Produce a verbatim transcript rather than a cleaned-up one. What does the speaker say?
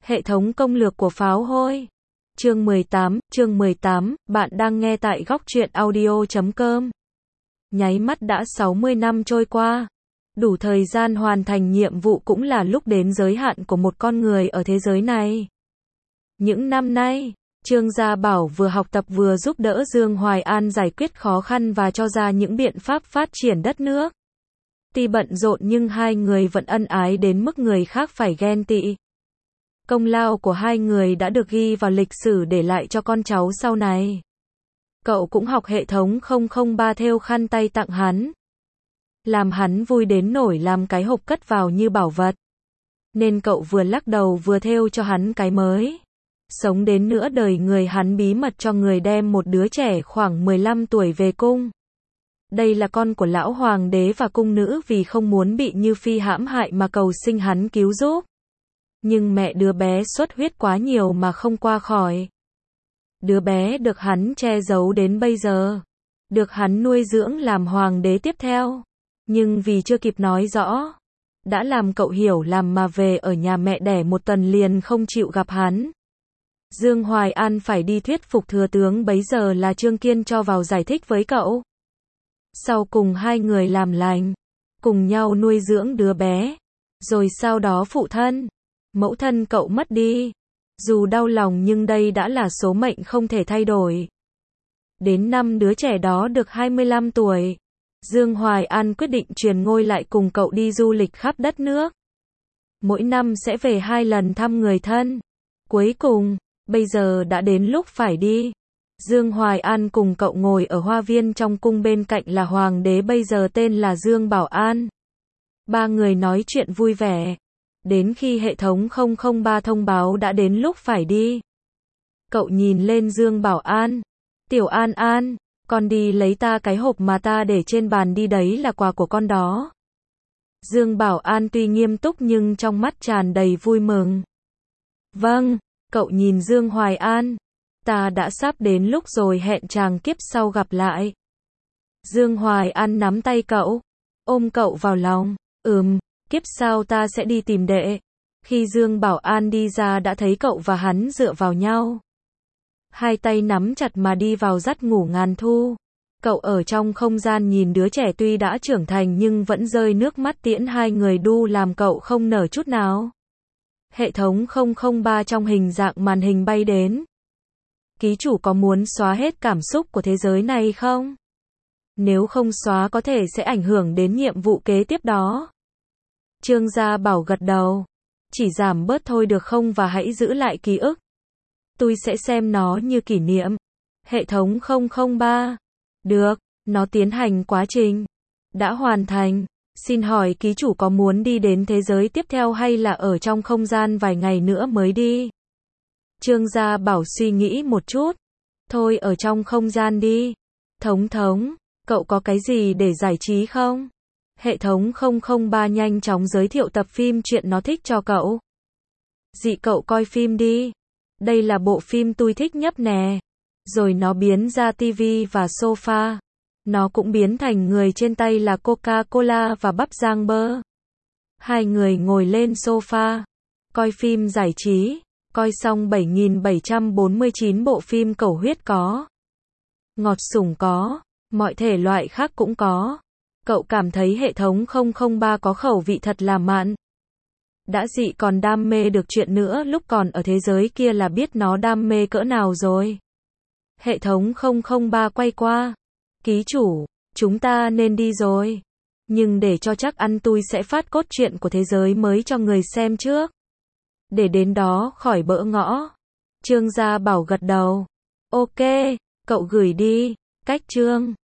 Hệ thống công lược của pháo hôi. Chương mười tám, chương mười tám, bạn đang nghe tại góc truyện audio chấm com. Nháy mắt đã sáu mươi năm trôi qua. Đủ thời gian hoàn thành nhiệm vụ cũng là lúc đến giới hạn của một con người ở thế giới này. Những năm nay, Trương Gia Bảo vừa học tập vừa giúp đỡ Dương Hoài An giải quyết khó khăn và cho ra những biện pháp phát triển đất nước. Tuy bận rộn nhưng hai người vẫn ân ái đến mức người khác phải ghen tị. Công lao của hai người đã được ghi vào lịch sử để lại cho con cháu sau này. Cậu cũng học hệ thống không không ba thêu khăn tay tặng hắn. Làm hắn vui đến nổi làm cái hộp cất vào như bảo vật. Nên cậu vừa lắc đầu vừa thêu cho hắn cái mới. Sống đến nửa đời người hắn bí mật cho người đem một đứa trẻ khoảng mười lăm tuổi về cung. Đây là con của lão hoàng đế và cung nữ vì không muốn bị Như Phi hãm hại mà cầu xin hắn cứu giúp. Nhưng mẹ đứa bé xuất huyết quá nhiều mà không qua khỏi. Đứa bé được hắn che giấu đến bây giờ. Được hắn nuôi dưỡng làm hoàng đế tiếp theo. Nhưng vì chưa kịp nói rõ. Đã làm cậu hiểu làm mà về ở nhà mẹ đẻ một tuần liền không chịu gặp hắn. Dương Hoài An phải đi thuyết phục thừa tướng bấy giờ là Trương Kiên cho vào giải thích với cậu. Sau cùng hai người làm lành. Cùng nhau nuôi dưỡng đứa bé. Rồi sau đó phụ thân. Mẫu thân cậu mất đi. Dù đau lòng nhưng đây đã là số mệnh không thể thay đổi. Đến năm đứa trẻ đó được hai mươi lăm tuổi. Dương Hoài An quyết định truyền ngôi lại cùng cậu đi du lịch khắp đất nước. Mỗi năm sẽ về hai lần thăm người thân. Cuối cùng, bây giờ đã đến lúc phải đi. Dương Hoài An cùng cậu ngồi ở hoa viên trong cung bên cạnh là hoàng đế bây giờ tên là Dương Bảo An. Ba người nói chuyện vui vẻ. Đến khi hệ thống không không ba thông báo đã đến lúc phải đi. Cậu nhìn lên Dương Bảo An. Tiểu An An, con đi lấy ta cái hộp mà ta để trên bàn đi đấy là quà của con đó. Dương Bảo An tuy nghiêm túc nhưng trong mắt tràn đầy vui mừng. Vâng, cậu nhìn Dương Hoài An. Ta đã sắp đến lúc rồi hẹn chàng kiếp sau gặp lại. Dương Hoài An nắm tay cậu. Ôm cậu vào lòng. Ừm. Kiếp sau ta sẽ đi tìm đệ. Khi Dương Bảo An đi ra đã thấy cậu và hắn dựa vào nhau. Hai tay nắm chặt mà đi vào giấc ngủ ngàn thu. Cậu ở trong không gian nhìn đứa trẻ tuy đã trưởng thành nhưng vẫn rơi nước mắt tiễn hai người đu làm cậu không nở chút nào. Hệ thống không không ba trong hình dạng màn hình bay đến. Ký chủ có muốn xóa hết cảm xúc của thế giới này không? Nếu không xóa có thể sẽ ảnh hưởng đến nhiệm vụ kế tiếp đó. Trương Gia Bảo gật đầu. Chỉ giảm bớt thôi được không và hãy giữ lại ký ức. Tôi sẽ xem nó như kỷ niệm. Hệ thống không không ba. Được, nó tiến hành quá trình. Đã hoàn thành. Xin hỏi ký chủ có muốn đi đến thế giới tiếp theo hay là ở trong không gian vài ngày nữa mới đi? Trương Gia Bảo suy nghĩ một chút. Thôi ở trong không gian đi. Thống thống, cậu có cái gì để giải trí không? Hệ thống không không ba nhanh chóng giới thiệu tập phim chuyện nó thích cho cậu. Dị cậu coi phim đi. Đây là bộ phim tôi thích nhất nè. Rồi nó biến ra tivi và sofa. Nó cũng biến thành người trên tay là Coca-Cola và bắp rang bơ. Hai người ngồi lên sofa. Coi phim giải trí. Coi xong bảy nghìn bảy trăm bốn mươi chín bộ phim cầu huyết có. Ngọt sủng có. Mọi thể loại khác cũng có. Cậu cảm thấy hệ thống không không ba có khẩu vị thật là mặn. Đã dị còn đam mê được chuyện nữa lúc còn ở thế giới kia là biết nó đam mê cỡ nào rồi. Hệ thống không không ba quay qua. Ký chủ, chúng ta nên đi rồi. Nhưng để cho chắc ăn tôi sẽ phát cốt truyện của thế giới mới cho người xem trước. Để đến đó khỏi bỡ ngõ. Trương Gia Bảo gật đầu. Ok, cậu gửi đi. Cách chương.